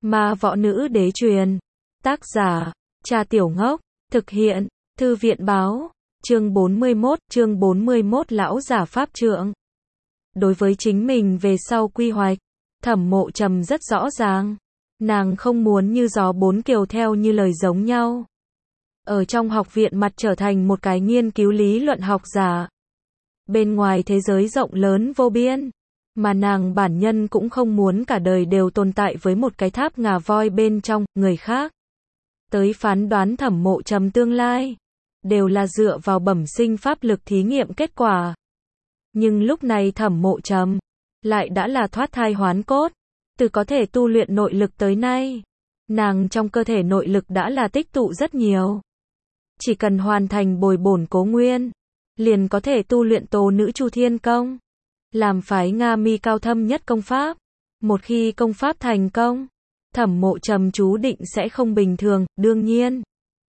Ma võ nữ đế truyền. Tác giả, Cha Tiểu Ngốc. Thực hiện, Thư viện báo. Chương 41 Lão giả pháp trượng. Đối với chính mình về sau quy hoạch, Thẩm Mộ Trầm rất rõ ràng. Nàng không muốn như gió bốn kiều theo như lời giống nhau. Ở trong học viện mặt trở thành một cái nghiên cứu lý luận học giả. Bên ngoài thế giới rộng lớn vô biên. Mà nàng bản nhân cũng không muốn cả đời đều tồn tại với một cái tháp ngà voi bên trong, người khác. Tới phán đoán Thẩm Mộ Trầm tương lai. Đều là dựa vào bẩm sinh pháp lực thí nghiệm kết quả. Nhưng lúc này Thẩm Mộ Trầm lại đã là thoát thai hoán cốt. Từ có thể tu luyện nội lực tới nay. Nàng trong cơ thể nội lực đã là tích tụ rất nhiều. Chỉ cần hoàn thành bồi bổn cố nguyên. Liền có thể tu luyện Tố Nữ Chu Thiên Công. Làm phái Nga Mi cao thâm nhất công pháp. Một khi công pháp thành công, Thẩm Mộ Trầm chú định sẽ không bình thường, đương nhiên.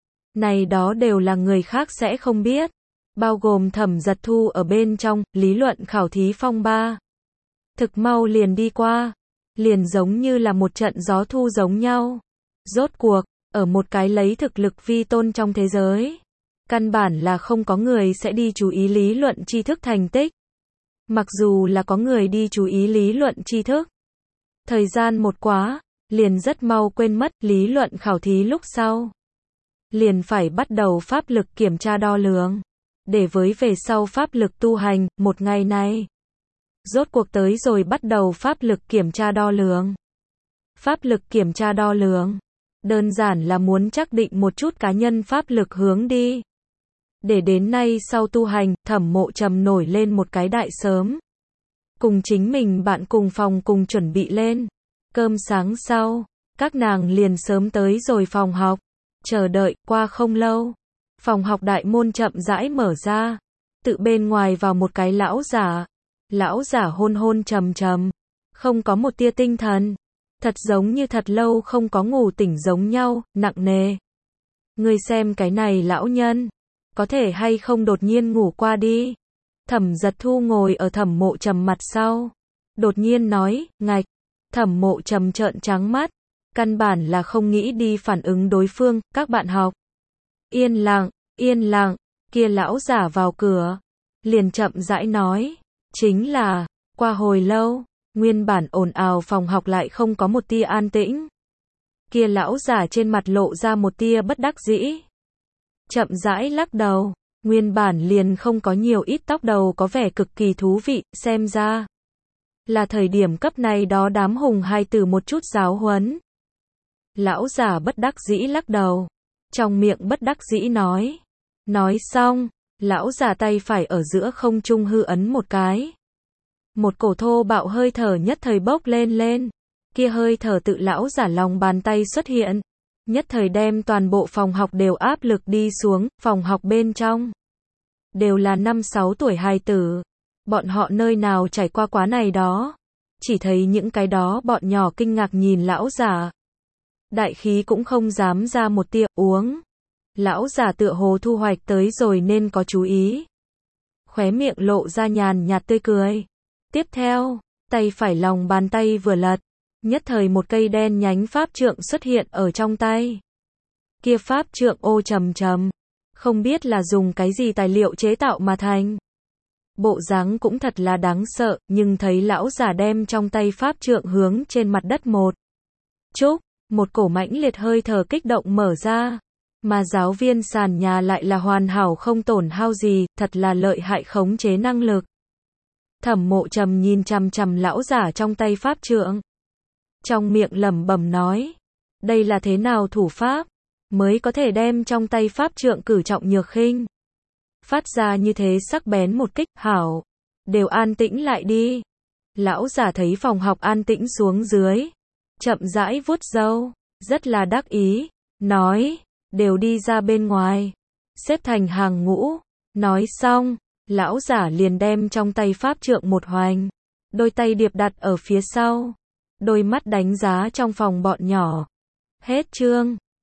Này đó đều là người khác sẽ không biết. Bao gồm Thẩm Giật Thu ở bên trong, lý luận khảo thí phong ba. Thực mau liền đi qua. Liền giống như là một trận gió thu giống nhau. Rốt cuộc, ở một cái lấy thực lực vi tôn trong thế giới. Căn bản là không có người sẽ đi chú ý lý luận tri thức thành tích. Mặc dù là có người đi chú ý lý luận tri thức. Thời gian một quá, liền rất mau quên mất lý luận khảo thí lúc sau. Liền phải bắt đầu pháp lực kiểm tra đo lường. Để với về sau pháp lực tu hành, một ngày này. Rốt cuộc tới rồi bắt đầu pháp lực kiểm tra đo lường. Pháp lực kiểm tra đo lường. Đơn giản là muốn xác định một chút cá nhân pháp lực hướng đi. Để đến nay sau tu hành, Thẩm Mộ Trầm nổi lên một cái đại sớm. Cùng chính mình bạn cùng phòng cùng chuẩn bị lên. Cơm sáng sau, các nàng liền sớm tới rồi phòng học. Chờ đợi, qua không lâu. Phòng học đại môn chậm rãi mở ra. Tự bên ngoài vào một cái lão giả. Lão giả hôn hôn trầm trầm. Không có một tia tinh thần. Thật giống như thật lâu không có ngủ tỉnh giống nhau, nặng nề. Ngươi xem cái này lão nhân. Có thể hay không đột nhiên ngủ qua đi. Thẩm Giật Thu ngồi ở Thẩm Mộ Trầm mặt sau. Đột nhiên nói, ngạch. Thẩm Mộ Trầm trợn trắng mắt. Căn bản là không nghĩ đi phản ứng đối phương, các bạn học. Yên lặng, kia lão giả vào cửa. Liền chậm rãi nói. Chính là, qua hồi lâu, nguyên bản ồn ào phòng học lại không có một tia an tĩnh. Kia lão giả trên mặt lộ ra một tia bất đắc dĩ. Chậm rãi lắc đầu, nguyên bản liền không có nhiều ít tóc đầu có vẻ cực kỳ thú vị, xem ra. Là thời điểm cấp này đó đám hùng hai từ một chút giáo huấn. Lão giả bất đắc dĩ lắc đầu. Trong miệng bất đắc dĩ nói. Nói xong, lão giả tay phải ở giữa không trung hư ấn một cái. Một cổ thô bạo hơi thở nhất thời bốc lên. Kia hơi thở tự lão giả lòng bàn tay xuất hiện. Nhất thời đem toàn bộ phòng học đều áp lực đi xuống, phòng học bên trong. Đều là 5-6 tuổi hài tử. Bọn họ nơi nào trải qua quá này đó. Chỉ thấy những cái đó bọn nhỏ kinh ngạc nhìn lão giả. Đại khí cũng không dám ra một tia uống. Lão giả tựa hồ thu hoạch tới rồi nên có chú ý. Khóe miệng lộ ra nhàn nhạt tươi cười. Tiếp theo, tay phải lòng bàn tay vừa lật. Nhất thời một cây đen nhánh pháp trượng xuất hiện ở trong tay. Kia pháp trượng ô trầm trầm. Không biết là dùng cái gì tài liệu chế tạo mà thành. Bộ dáng cũng thật là đáng sợ, nhưng thấy lão giả đem trong tay pháp trượng hướng trên mặt đất một chút. Một cổ mãnh liệt hơi thở kích động mở ra. Mà giáo viên sàn nhà lại là hoàn hảo không tổn hao gì, thật là lợi hại khống chế năng lực. Thẩm Mộ Trầm nhìn chằm chằm lão giả trong tay pháp trượng. Trong miệng lẩm bẩm nói. Đây là thế nào thủ pháp? Mới có thể đem trong tay pháp trượng cử trọng nhược khinh. Phát ra như thế sắc bén một kích, hảo. Đều an tĩnh lại đi. Lão giả thấy phòng học an tĩnh xuống dưới. Chậm rãi vuốt râu. Rất là đắc ý. Nói. Đều đi ra bên ngoài. Xếp thành hàng ngũ. Nói xong. Lão giả liền đem trong tay pháp trượng một hoành. Đôi tay điệp đặt ở phía sau. Đôi mắt đánh giá trong phòng bọn nhỏ. Hết chương.